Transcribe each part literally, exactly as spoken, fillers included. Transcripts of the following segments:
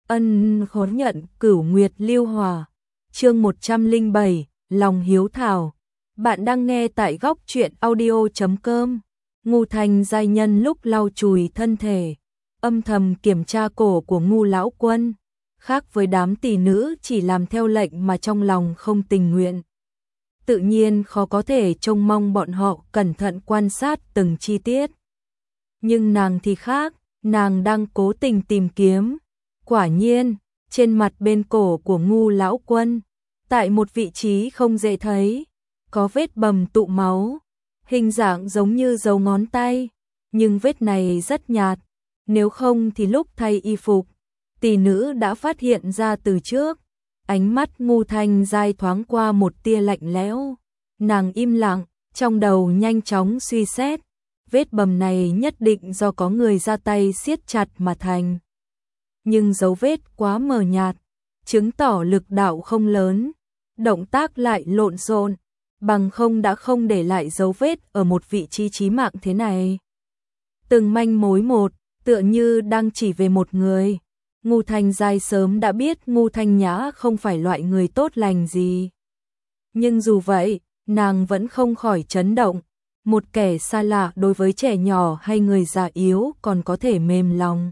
Ân hối nhận cửu nguyệt lưu hòa. Chương một trăm lẻ bảy, lòng hiếu thảo. Bạn đang nghe tại góc truyện audio chấm com. Ngu Thanh giai nhân lúc lau chùi thân thể, âm thầm kiểm tra cổ của Ngu lão quân, khác với đám tỷ nữ chỉ làm theo lệnh mà trong lòng không tình nguyện. Tự nhiên khó có thể trông mong bọn họ cẩn thận quan sát từng chi tiết. Nhưng nàng thì khác, nàng đang cố tình tìm kiếm. Quả nhiên, trên mặt bên cổ của Ngu lão quân, tại một vị trí không dễ thấy, có vết bầm tụ máu, hình dạng giống như dấu ngón tay, nhưng vết này rất nhạt, nếu không thì lúc thay y phục, tỷ nữ đã phát hiện ra từ trước. Ánh mắt Ngu Thanh giai thoáng qua một tia lạnh lẽo, nàng im lặng, trong đầu nhanh chóng suy xét, vết bầm này nhất định do có người ra tay siết chặt mà thành. Nhưng dấu vết quá mờ nhạt, chứng tỏ lực đạo không lớn, động tác lại lộn xộn, bằng không đã không để lại dấu vết ở một vị trí chí mạng thế này. Từng manh mối một, tựa như đang chỉ về một người. Ngu Thanh giai sớm đã biết Ngu Thanh Nhã không phải loại người tốt lành gì. Nhưng dù vậy, nàng vẫn không khỏi chấn động. Một kẻ xa lạ đối với trẻ nhỏ hay người già yếu còn có thể mềm lòng.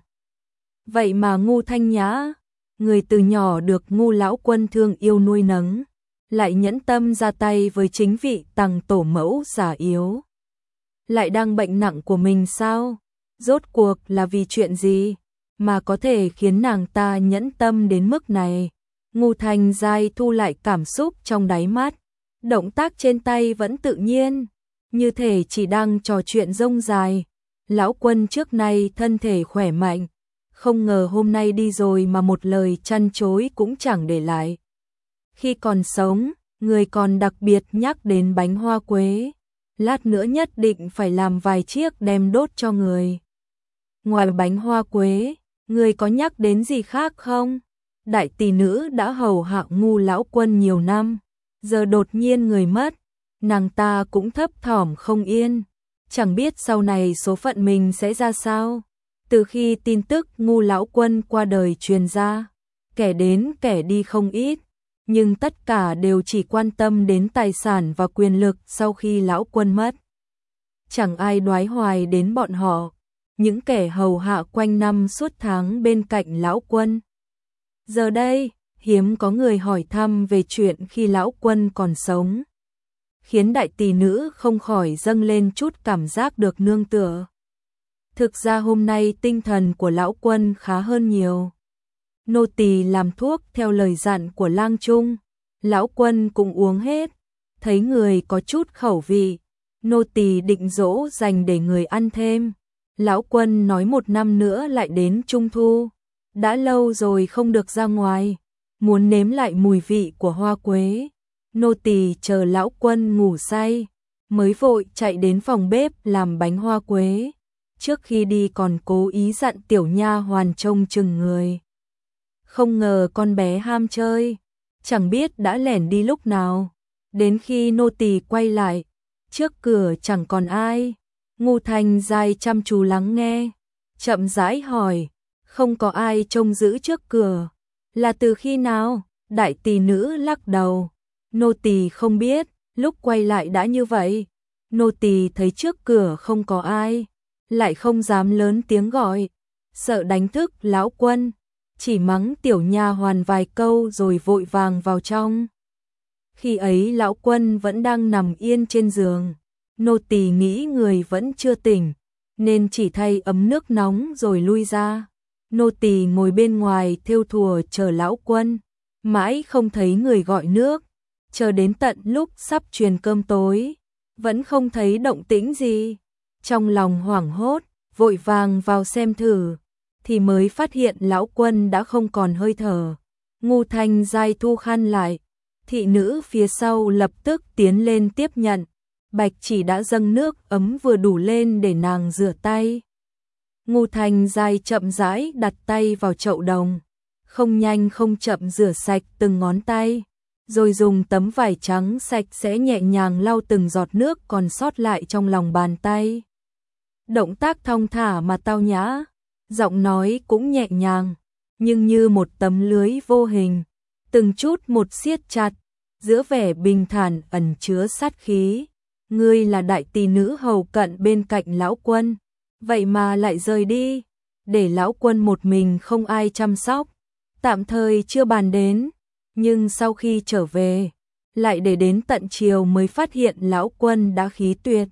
Vậy mà Ngu Thanh Nhã, người từ nhỏ được Ngu lão quân thương yêu nuôi nấng, lại nhẫn tâm ra tay với chính vị tằng tổ mẫu già yếu. Lại đang bệnh nặng của mình sao? Rốt cuộc là vì chuyện gì mà có thể khiến nàng ta nhẫn tâm đến mức này? Ngu Thanh giai thu lại cảm xúc trong đáy mắt, động tác trên tay vẫn tự nhiên, như thể chỉ đang trò chuyện rông dài. Lão quân trước nay thân thể khỏe mạnh, không ngờ hôm nay đi rồi mà một lời chăn chối cũng chẳng để lại. Khi còn sống, người còn đặc biệt nhắc đến bánh hoa quế, lát nữa nhất định phải làm vài chiếc đem đốt cho người. Ngoài bánh hoa quế, người có nhắc đến gì khác không? Đại tỷ nữ đã hầu hạ Ngu lão quân nhiều năm, giờ đột nhiên người mất, nàng ta cũng thấp thỏm không yên, chẳng biết sau này số phận mình sẽ ra sao. Từ khi tin tức Ngu lão quân qua đời truyền ra, kẻ đến kẻ đi không ít, nhưng tất cả đều chỉ quan tâm đến tài sản và quyền lực sau khi lão quân mất. Chẳng ai đoái hoài đến bọn họ, những kẻ hầu hạ quanh năm suốt tháng bên cạnh lão quân. Giờ đây, hiếm có người hỏi thăm về chuyện khi lão quân còn sống, khiến đại tỷ nữ không khỏi dâng lên chút cảm giác được nương tựa. Thực ra hôm nay tinh thần của lão quân khá hơn nhiều. Nô tỳ làm thuốc theo lời dặn của lang trung, lão quân cũng uống hết, thấy người có chút khẩu vị, nô tỳ định dỗ dành để người ăn thêm. Lão quân nói một năm nữa lại đến Trung Thu, đã lâu rồi không được ra ngoài, muốn nếm lại mùi vị của hoa quế. Nô tỳ chờ lão quân ngủ say, mới vội chạy đến phòng bếp làm bánh hoa quế. Trước khi đi còn cố ý dặn tiểu nha hoàn trông chừng người. Không ngờ con bé ham chơi, chẳng biết đã lẻn đi lúc nào. Đến khi nô tỳ quay lại, trước cửa chẳng còn ai. Ngu Thanh giai chăm chú lắng nghe, chậm rãi hỏi, không có ai trông giữ trước cửa, là từ khi nào? Đại tỷ nữ lắc đầu, nô tỳ không biết, lúc quay lại đã như vậy. Nô tỳ thấy trước cửa không có ai, lại không dám lớn tiếng gọi, sợ đánh thức lão quân, chỉ mắng tiểu nha hoàn vài câu rồi vội vàng vào trong. Khi ấy lão quân vẫn đang nằm yên trên giường, nô tỳ nghĩ người vẫn chưa tỉnh, nên chỉ thay ấm nước nóng rồi lui ra. Nô tỳ ngồi bên ngoài thêu thùa chờ lão quân, mãi không thấy người gọi nước, chờ đến tận lúc sắp truyền cơm tối, vẫn không thấy động tĩnh gì. Trong lòng hoảng hốt, vội vàng vào xem thử, thì mới phát hiện lão quân đã không còn hơi thở. Ngu Thanh giai thu khăn lại, thị nữ phía sau lập tức tiến lên tiếp nhận. Bạch chỉ đã dâng nước ấm vừa đủ lên để nàng rửa tay. Ngu Thanh giai chậm rãi đặt tay vào chậu đồng, không nhanh không chậm rửa sạch từng ngón tay, rồi dùng tấm vải trắng sạch sẽ nhẹ nhàng lau từng giọt nước còn sót lại trong lòng bàn tay. Động tác thong thả mà tao nhã, giọng nói cũng nhẹ nhàng, nhưng như một tấm lưới vô hình, từng chút một siết chặt, giữa vẻ bình thản ẩn chứa sát khí. Ngươi là đại tỷ nữ hầu cận bên cạnh lão quân, vậy mà lại rời đi, để lão quân một mình không ai chăm sóc. Tạm thời chưa bàn đến, nhưng sau khi trở về, lại để đến tận chiều mới phát hiện lão quân đã khí tuyệt.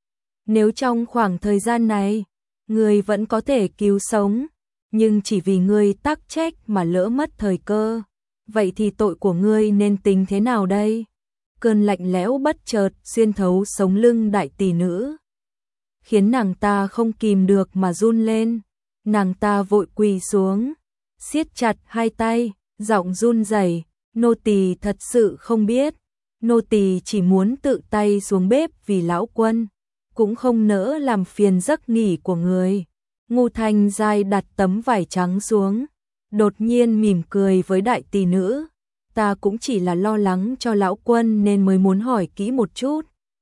Nếu trong khoảng thời gian này, ngươi vẫn có thể cứu sống, nhưng chỉ vì ngươi tắc trách mà lỡ mất thời cơ, vậy thì tội của ngươi nên tính thế nào đây? Cơn lạnh lẽo bất chợt xuyên thấu sống lưng đại tỷ nữ, khiến nàng ta không kìm được mà run lên. Nàng ta vội quỳ xuống, siết chặt hai tay, giọng run rẩy, nô tỳ thật sự không biết, nô tỳ chỉ muốn tự tay xuống bếp vì lão quân, cũng không nỡ làm phiền giấc nghỉ của người. Ngô Thanh Giai đặt tấm vải trắng xuống, đột nhiên mỉm cười với đại tỷ nữ, ta cũng chỉ là lo lắng cho lão quân nên mới muốn hỏi kỹ một chút.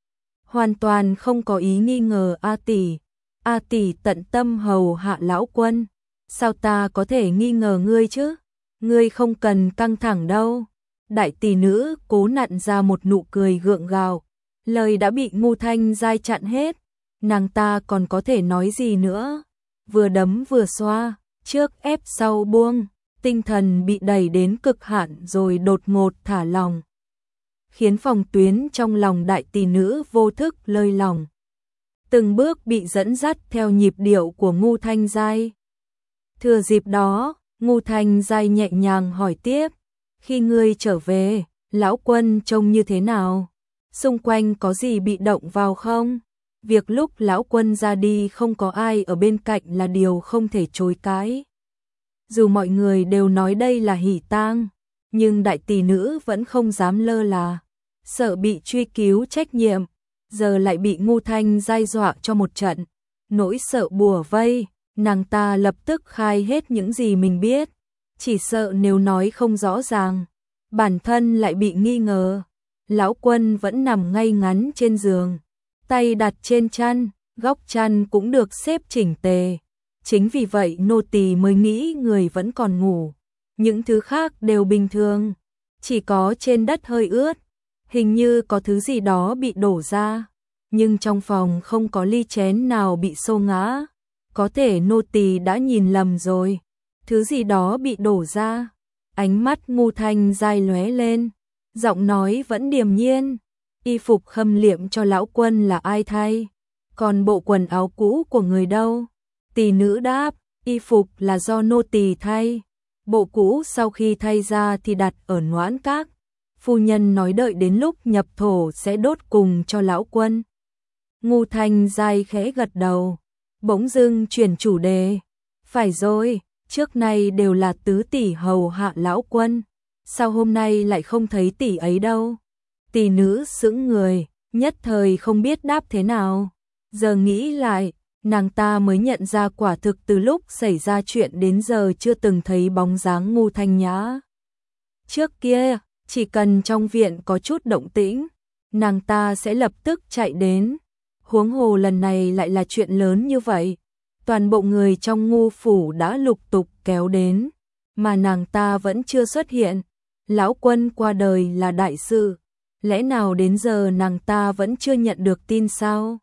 Hoàn toàn không có ý nghi ngờ A tỷ, A tỷ tận tâm hầu hạ lão quân, sao ta có thể nghi ngờ ngươi chứ? Ngươi không cần căng thẳng đâu. Đại tỷ nữ cố nặn ra một nụ cười gượng gạo, lời đã bị Ngô Thanh Giai chặn hết, nàng ta còn có thể nói gì nữa? Vừa đấm vừa xoa, trước ép sau buông, tinh thần bị đẩy đến cực hạn rồi đột ngột thả lỏng, khiến phòng tuyến trong lòng đại tỷ nữ vô thức lơi lỏng, từng bước bị dẫn dắt theo nhịp điệu của Ngô Thanh Giai. Thừa dịp đó, Ngô Thanh Giai nhẹ nhàng hỏi tiếp, khi ngươi trở về, lão quân trông như thế nào? Xung quanh có gì bị động vào không? Việc lúc lão quân ra đi không có ai ở bên cạnh là điều không thể chối cãi. Dù mọi người đều nói đây là hỉ tang, nhưng đại tỷ nữ vẫn không dám lơ là, sợ bị truy cứu trách nhiệm, giờ lại bị Ngô Thanh Giai dọa cho một trận, nỗi sợ bùa vây, nàng ta lập tức khai hết những gì mình biết, chỉ sợ nếu nói không rõ ràng, bản thân lại bị nghi ngờ. Lão quân vẫn nằm ngay ngắn trên giường, tay đặt trên chăn, góc chăn cũng được xếp chỉnh tề. Chính vì vậy nô tỳ mới nghĩ người vẫn còn ngủ, những thứ khác đều bình thường, chỉ có trên đất hơi ướt, hình như có thứ gì đó bị đổ ra, nhưng trong phòng không có ly chén nào bị xô ngã, có thể nô tỳ đã nhìn lầm rồi. Thứ gì đó bị đổ ra. Ánh mắt Ngô Thanh Giai lóe lên, giọng nói vẫn điềm nhiên, y phục khâm liệm cho lão quân là ai thay? Còn bộ quần áo cũ của người đâu? Tỷ nữ đáp, y phục là do nô tỳ thay, bộ cũ sau khi thay ra thì đặt ở Noãn Các. Phu nhân nói đợi đến lúc nhập thổ sẽ đốt cùng cho lão quân. Ngô Thanh Giai khẽ gật đầu, bỗng dưng chuyển chủ đề, phải rồi, trước nay đều là tứ tỷ hầu hạ lão quân, sao hôm nay lại không thấy tỷ ấy đâu? Tỷ nữ sững người, nhất thời không biết đáp thế nào. Giờ nghĩ lại, nàng ta mới nhận ra quả thực từ lúc xảy ra chuyện đến giờ chưa từng thấy bóng dáng Ngô Thanh Nhã. Trước kia, chỉ cần trong viện có chút động tĩnh, nàng ta sẽ lập tức chạy đến. Huống hồ lần này lại là chuyện lớn như vậy. Toàn bộ người trong Ngô phủ đã lục tục kéo đến, mà nàng ta vẫn chưa xuất hiện. Lão quân qua đời là đại sự, lẽ nào đến giờ nàng ta vẫn chưa nhận được tin sao?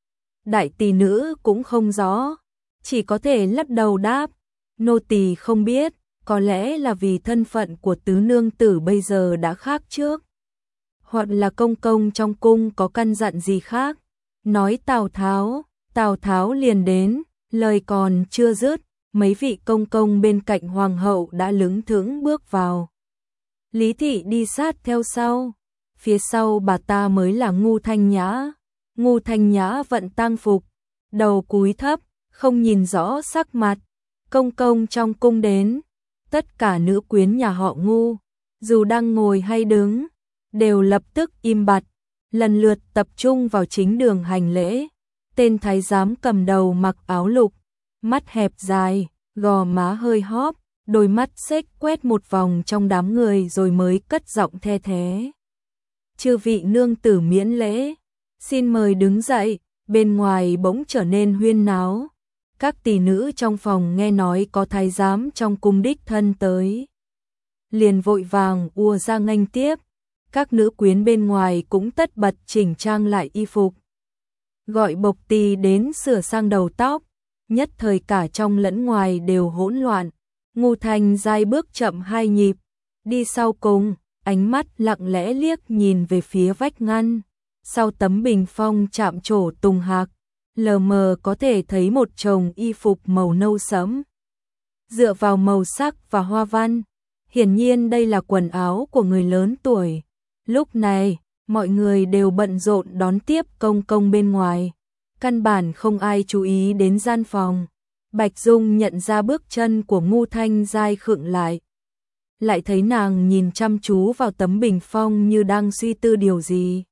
Đại tỷ nữ cũng không rõ, chỉ có thể lắc đầu đáp, nô tỳ không biết, có lẽ là vì thân phận của tứ nương tử bây giờ đã khác trước, hoặc là công công trong cung có căn dặn gì khác. Nói Tào Tháo, Tào Tháo liền đến, lời còn chưa dứt, mấy vị công công bên cạnh hoàng hậu đã lững thững bước vào. Lý thị đi sát theo sau, phía sau bà ta mới là Ngô Thanh Nhã. Ngô Thanh Nhã vận tang phục, đầu cúi thấp, không nhìn rõ sắc mặt. Công công trong cung đến, tất cả nữ quyến nhà họ Ngô, dù đang ngồi hay đứng, đều lập tức im bặt, lần lượt tập trung vào chính đường hành lễ. Tên thái giám cầm đầu mặc áo lục, mắt hẹp dài, gò má hơi hóp, đôi mắt xếch quét một vòng trong đám người rồi mới cất giọng the thé. Chư vị nương tử miễn lễ, xin mời đứng dậy. Bên ngoài bỗng trở nên huyên náo, Các tỷ nữ trong phòng nghe nói có thái giám trong cung đích thân tới, liền vội vàng ùa ra nghênh tiếp. Các nữ quyến bên ngoài cũng tất bật chỉnh trang lại y phục, gọi bộc tỳ đến sửa sang đầu tóc, nhất thời cả trong lẫn ngoài đều hỗn loạn. Ngô Thanh Giai bước chậm hai nhịp, đi sau cùng, ánh mắt lặng lẽ liếc nhìn về phía vách ngăn, sau tấm bình phong chạm trổ tùng hạc, lờ mờ có thể thấy một chồng y phục màu nâu sẫm. Dựa vào màu sắc và hoa văn, hiển nhiên đây là quần áo của người lớn tuổi. Lúc này, mọi người đều bận rộn đón tiếp công công bên ngoài, căn bản không ai chú ý đến gian phòng. Bạch Dung nhận ra bước chân của Ngô Thanh Giai khựng lại, lại thấy nàng nhìn chăm chú vào tấm bình phong như đang suy tư điều gì.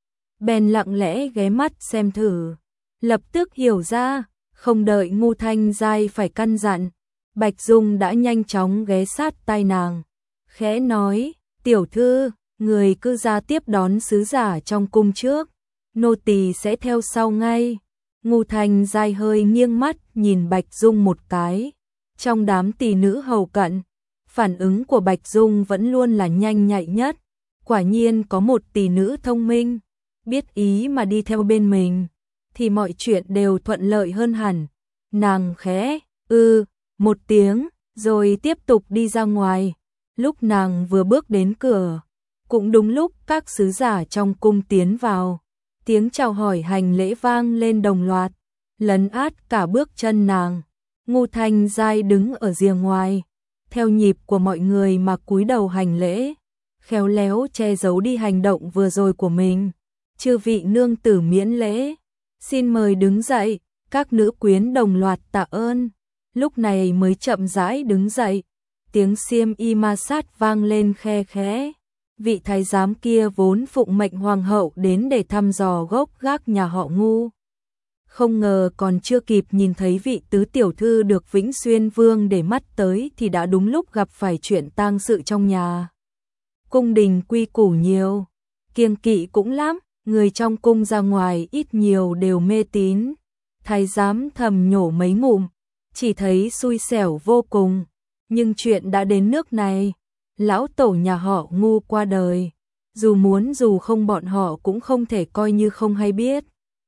Bèn lặng lẽ ghé mắt xem thử, lập tức hiểu ra, không đợi Ngô Thanh Giai phải căn dặn, Bạch Dung đã nhanh chóng ghé sát tai nàng, khẽ nói: "Tiểu thư, người cứ ra tiếp đón sứ giả trong cung trước, nô tỳ sẽ theo sau ngay." Ngô Thanh Giai hơi nghiêng mắt nhìn Bạch Dung một cái. Trong đám tỷ nữ hầu cận, phản ứng của Bạch Dung vẫn luôn là nhanh nhạy nhất. Quả nhiên có một tỷ nữ thông minh, biết ý mà đi theo bên mình, thì mọi chuyện đều thuận lợi hơn hẳn. Nàng khẽ ư ừ, một tiếng, rồi tiếp tục đi ra ngoài. Lúc nàng vừa bước đến cửa, cũng đúng lúc các sứ giả trong cung tiến vào. Tiếng chào hỏi hành lễ vang lên đồng loạt, lấn át cả bước chân nàng. Ngô Thanh Giai đứng ở rìa ngoài, theo nhịp của mọi người mà cúi đầu hành lễ, khéo léo che giấu đi hành động vừa rồi của mình. "Chư vị nương tử miễn lễ, xin mời đứng dậy." Các nữ quyến đồng loạt tạ ơn, lúc này mới chậm rãi đứng dậy. Tiếng xiêm y ma sát vang lên khe khẽ. Vị thái giám kia vốn phụng mệnh hoàng hậu đến để thăm dò gốc gác nhà họ Ngô, không ngờ còn chưa kịp nhìn thấy vị tứ tiểu thư được Vĩnh Xuyên Vương để mắt tới thì đã đúng lúc gặp phải chuyện tang sự trong nhà. Cung đình quy củ nhiều, kiêng kỵ cũng lắm, người trong cung ra ngoài ít nhiều đều mê tín. Thái giám thầm nhổ mấy ngụm, chỉ thấy xui xẻo vô cùng, nhưng chuyện đã đến nước này. Lão tổ nhà họ Ngô qua đời, dù muốn dù không bọn họ cũng không thể coi như không hay biết.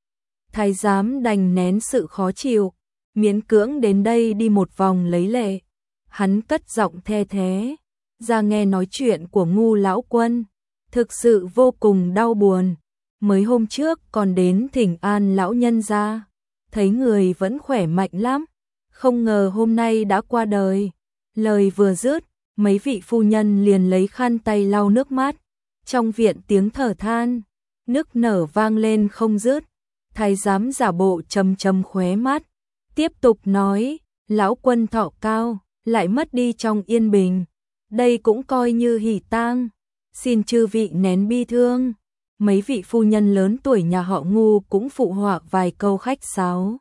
Thái giám đành nén sự khó chịu, miễn cưỡng đến đây đi một vòng lấy lệ. Hắn cất giọng the thế, ra nghe nói chuyện của Ngô lão quân, thực sự vô cùng đau buồn. Mới hôm trước còn đến thỉnh an lão nhân gia, thấy người vẫn khỏe mạnh lắm, không ngờ hôm nay đã qua đời. Lời vừa dứt, mấy vị phu nhân liền lấy khăn tay lau nước mắt. Trong viện tiếng thở than, nức nở vang lên không dứt. Thái giám giả bộ trầm trầm khóe mắt, tiếp tục nói: "Lão quân thọ cao, lại mất đi trong yên bình, đây cũng coi như hỉ tang, xin chư vị nén bi thương." Mấy vị phu nhân lớn tuổi nhà họ Ngô cũng phụ họa vài câu khách sáo.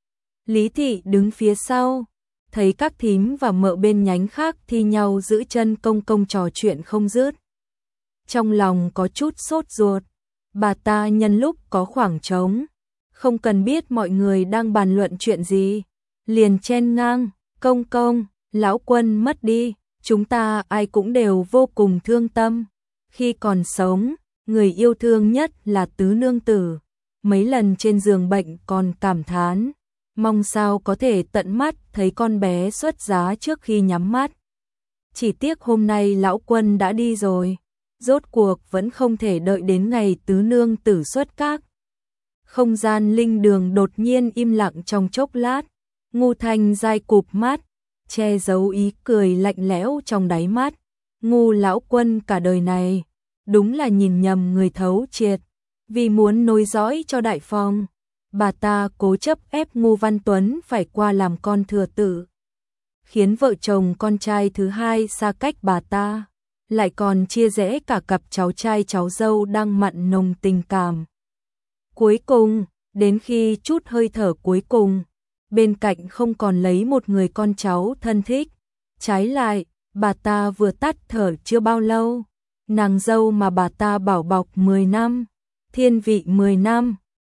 Lý thị đứng phía sau, thấy các thím và mợ bên nhánh khác thi nhau giữ chân công công trò chuyện không dứt, trong lòng có chút sốt ruột. Bà ta nhân lúc có khoảng trống, không cần biết mọi người đang bàn luận chuyện gì, liền chen ngang: "Công công, lão quân mất đi, chúng ta ai cũng đều vô cùng thương tâm. Khi còn sống, người yêu thương nhất là tứ nương tử, mấy lần trên giường bệnh còn cảm thán, mong sao có thể tận mắt thấy con bé xuất giá trước khi nhắm mắt. Chỉ tiếc hôm nay lão quân đã đi rồi, rốt cuộc vẫn không thể đợi đến ngày tứ nương tử xuất các." Không gian linh đường đột nhiên im lặng trong chốc lát. Ngô Thanh Giai cụp mắt, che giấu ý cười lạnh lẽo trong đáy mắt. Ngô lão quân cả đời này đúng là nhìn nhầm người thấu triệt, vì muốn nối dõi cho đại phong, bà ta cố chấp ép Ngô Văn Tuấn phải qua làm con thừa tử, khiến vợ chồng con trai thứ hai xa cách bà ta, lại còn chia rẽ cả cặp cháu trai cháu dâu đang mặn nồng tình cảm. Cuối cùng, đến khi chút hơi thở cuối cùng, bên cạnh không còn lấy một người con cháu thân thích, trái lại, bà ta vừa tắt thở chưa bao lâu, nàng dâu mà bà ta bảo bọc mười năm, thiên vị mười năm,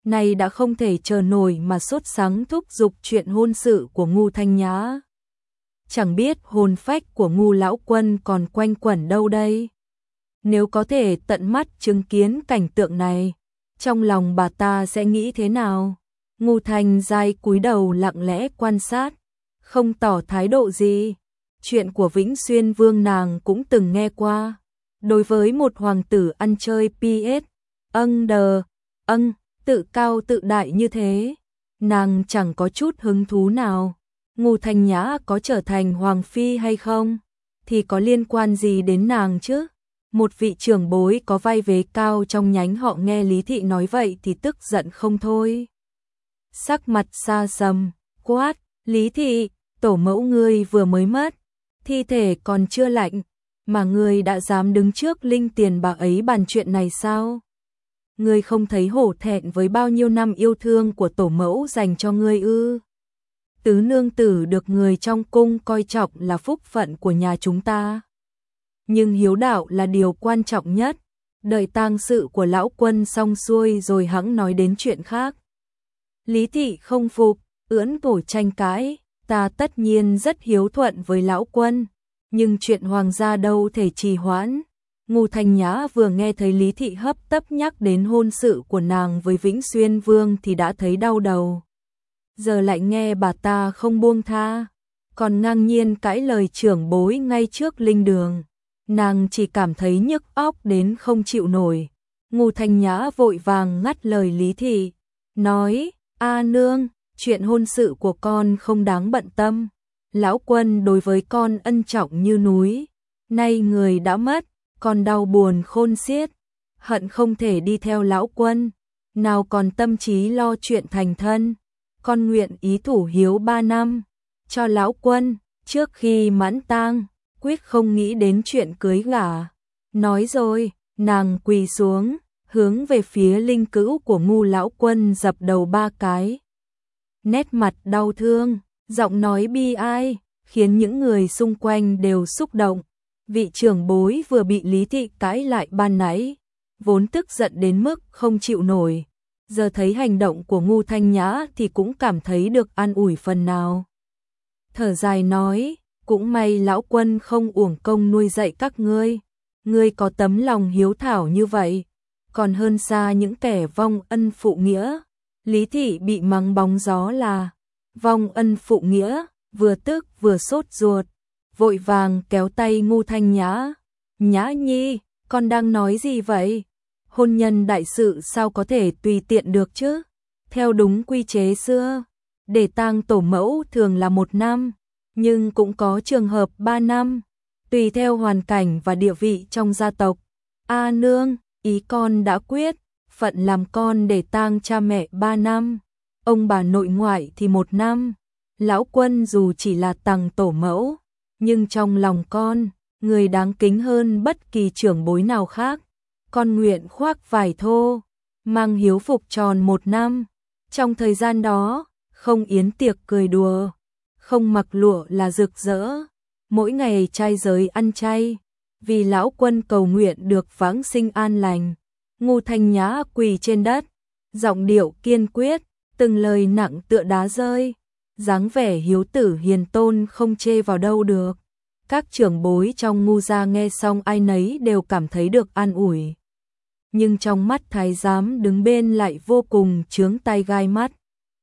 Này đã không thể chờ nổi mà sốt sắng thúc giục chuyện hôn sự của Ngô Thanh Nhã. Chẳng biết hồn phách của Ngô lão quân còn quanh quẩn đâu đây. Nếu có thể tận mắt chứng kiến cảnh tượng này, trong lòng bà ta sẽ nghĩ thế nào? Ngô Thanh Giai cúi đầu lặng lẽ quan sát, không tỏ thái độ gì. Chuyện của Vĩnh Xuyên Vương nàng cũng từng nghe qua. Đối với một hoàng tử ăn chơi pê ét, âng đờ, âng, tự cao tự đại như thế, nàng chẳng có chút hứng thú nào. Ngô Thanh Nhã có trở thành hoàng phi hay không, thì có liên quan gì đến nàng chứ? Một vị trưởng bối có vai vế cao trong nhánh họ nghe Lý Thị nói vậy thì tức giận không thôi. Sắc mặt xa sầm, quát, Lý Thị, tổ mẫu ngươi vừa mới mất, thi thể còn chưa lạnh, mà ngươi đã dám đứng trước linh tiền bà ấy bàn chuyện này sao? Ngươi không thấy hổ thẹn với bao nhiêu năm yêu thương của tổ mẫu dành cho ngươi ư? Tứ nương tử được người trong cung coi trọng là phúc phận của nhà chúng ta. Nhưng hiếu đạo là điều quan trọng nhất, đợi tang sự của lão quân xong xuôi rồi hẵng nói đến chuyện khác. Lý Thị không phục, ưỡn cổ tranh cãi, ta tất nhiên rất hiếu thuận với lão quân, nhưng chuyện hoàng gia đâu thể trì hoãn. Ngô Thanh Nhã vừa nghe thấy Lý Thị hấp tấp nhắc đến hôn sự của nàng với Vĩnh Xuyên Vương thì đã thấy đau đầu. Giờ lại nghe bà ta không buông tha, còn ngang nhiên cãi lời trưởng bối ngay trước linh đường. Nàng chỉ cảm thấy nhức óc đến không chịu nổi. Ngô Thanh Nhã vội vàng ngắt lời Lý Thị, nói, a nương, chuyện hôn sự của con không đáng bận tâm. Lão quân đối với con ân trọng như núi, nay người đã mất, con đau buồn khôn xiết, hận không thể đi theo lão quân, nào còn tâm trí lo chuyện thành thân. Con nguyện ý thủ hiếu ba năm cho lão quân, trước khi mãn tang, quyết không nghĩ đến chuyện cưới gả. Nói rồi, nàng quỳ xuống, hướng về phía linh cữu của Ngô lão quân dập đầu ba cái. Nét mặt đau thương, giọng nói bi ai, khiến những người xung quanh đều xúc động. Vị trưởng bối vừa bị Lý Thị cãi lại ban nãy, vốn tức giận đến mức không chịu nổi, giờ thấy hành động của Ngô Thanh Nhã thì cũng cảm thấy được an ủi phần nào. Thở dài nói, cũng may lão quân không uổng công nuôi dạy các ngươi, ngươi có tấm lòng hiếu thảo như vậy, còn hơn xa những kẻ vong ân phụ nghĩa. Lý Thị bị mắng bóng gió là vong ân phụ nghĩa, vừa tức vừa sốt ruột, vội vàng kéo tay Ngô Thanh Nhã. Nhã nhi, con đang nói gì vậy? Hôn nhân đại sự sao có thể tùy tiện được chứ? Theo đúng quy chế xưa, để tang tổ mẫu thường là một năm, nhưng cũng có trường hợp ba năm, tùy theo hoàn cảnh và địa vị trong gia tộc. A nương, ý con đã quyết, phận làm con để tang cha mẹ ba năm, ông bà nội ngoại thì một năm. Lão quân dù chỉ là tằng tổ mẫu, nhưng trong lòng con, người đáng kính hơn bất kỳ trưởng bối nào khác. Con nguyện khoác vải thô, mang hiếu phục tròn một năm. Trong thời gian đó, không yến tiệc cười đùa, không mặc lụa là rực rỡ, mỗi ngày trai giới ăn chay, vì lão quân cầu nguyện được vãng sinh an lành. Ngô Thanh Nhã quỳ trên đất, giọng điệu kiên quyết, từng lời nặng tựa đá rơi, dáng vẻ hiếu tử hiền tôn không chê vào đâu được. Các trưởng bối trong Ngô gia nghe xong ai nấy đều cảm thấy được an ủi. Nhưng trong mắt thái giám đứng bên lại vô cùng chướng tay gai mắt.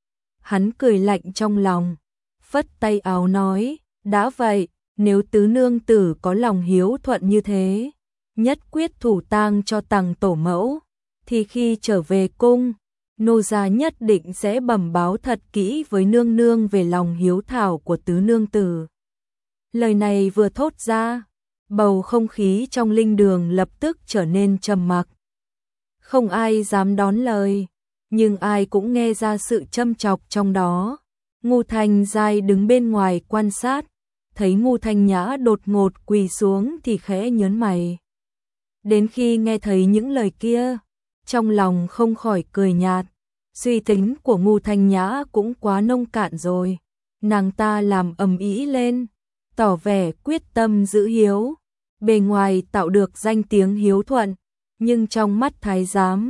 Hắn cười lạnh trong lòng, phất tay áo nói, đã vậy, nếu tứ nương tử có lòng hiếu thuận như thế, nhất quyết thủ tang cho tằng tổ mẫu, thì khi trở về cung, nô gia nhất định sẽ bẩm báo thật kỹ với nương nương về lòng hiếu thảo của tứ nương tử. Lời này vừa thốt ra, bầu không khí trong linh đường lập tức trở nên trầm mặc. Không ai dám đón lời, nhưng ai cũng nghe ra sự châm chọc trong đó. Ngô Thanh Giai đứng bên ngoài quan sát, thấy Ngô Thanh Nhã đột ngột quỳ xuống thì khẽ nhớn mày. Đến khi nghe thấy những lời kia, trong lòng không khỏi cười nhạt. Suy tính của Ngô Thanh Nhã cũng quá nông cạn rồi. Nàng ta làm ầm ĩ lên, tỏ vẻ quyết tâm giữ hiếu, bề ngoài tạo được danh tiếng hiếu thuận, nhưng trong mắt thái giám,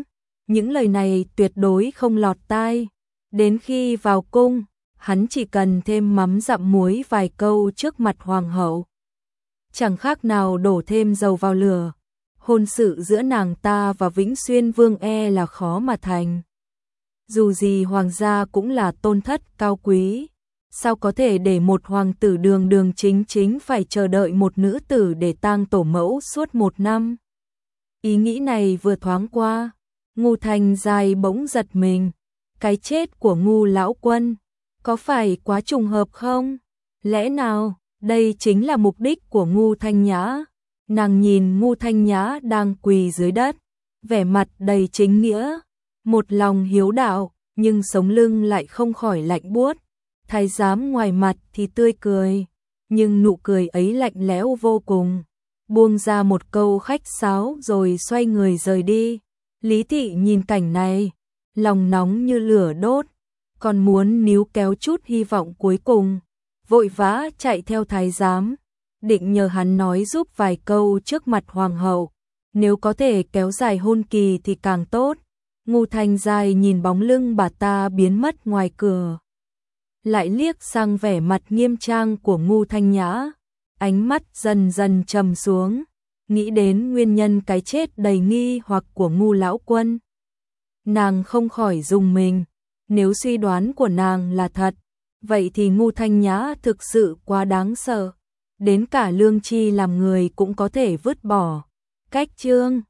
Những lời này tuyệt đối không lọt tai. Đến khi vào cung, hắn chỉ cần thêm mắm dặm muối vài câu trước mặt hoàng hậu. Chẳng khác nào đổ thêm dầu vào lửa. Hôn sự giữa nàng ta và Vĩnh Xuyên Vương e là khó mà thành. Dù gì hoàng gia cũng là tôn thất cao quý. Sao có thể để một hoàng tử đường đường chính chính phải chờ đợi một nữ tử để tang tổ mẫu suốt một năm? Ý nghĩ này vừa thoáng qua, Ngô Thanh Giai bỗng giật mình. Cái chết của Ngô lão quân, có phải quá trùng hợp không? Lẽ nào, đây chính là mục đích của Ngô Thanh Nhã? Nàng nhìn Ngô Thanh Nhã đang quỳ dưới đất, vẻ mặt đầy chính nghĩa, một lòng hiếu đạo, nhưng sống lưng lại không khỏi lạnh buốt. Thái giám ngoài mặt thì tươi cười, nhưng nụ cười ấy lạnh lẽo vô cùng. Buông ra một câu khách sáo rồi xoay người rời đi. Lý Thị nhìn cảnh này, lòng nóng như lửa đốt, còn muốn níu kéo chút hy vọng cuối cùng, vội vã chạy theo thái giám, định nhờ hắn nói giúp vài câu trước mặt hoàng hậu, nếu có thể kéo dài hôn kỳ thì càng tốt. Ngô Thanh Giai nhìn bóng lưng bà ta biến mất ngoài cửa, lại liếc sang vẻ mặt nghiêm trang của Ngô Thanh Nhã, ánh mắt dần dần trầm xuống, nghĩ đến nguyên nhân cái chết đầy nghi hoặc của Ngô lão quân. Nàng không khỏi rùng mình, nếu suy đoán của nàng là thật, vậy thì Ngô Thanh Nhã thực sự quá đáng sợ, đến cả lương tri làm người cũng có thể vứt bỏ. Cách chương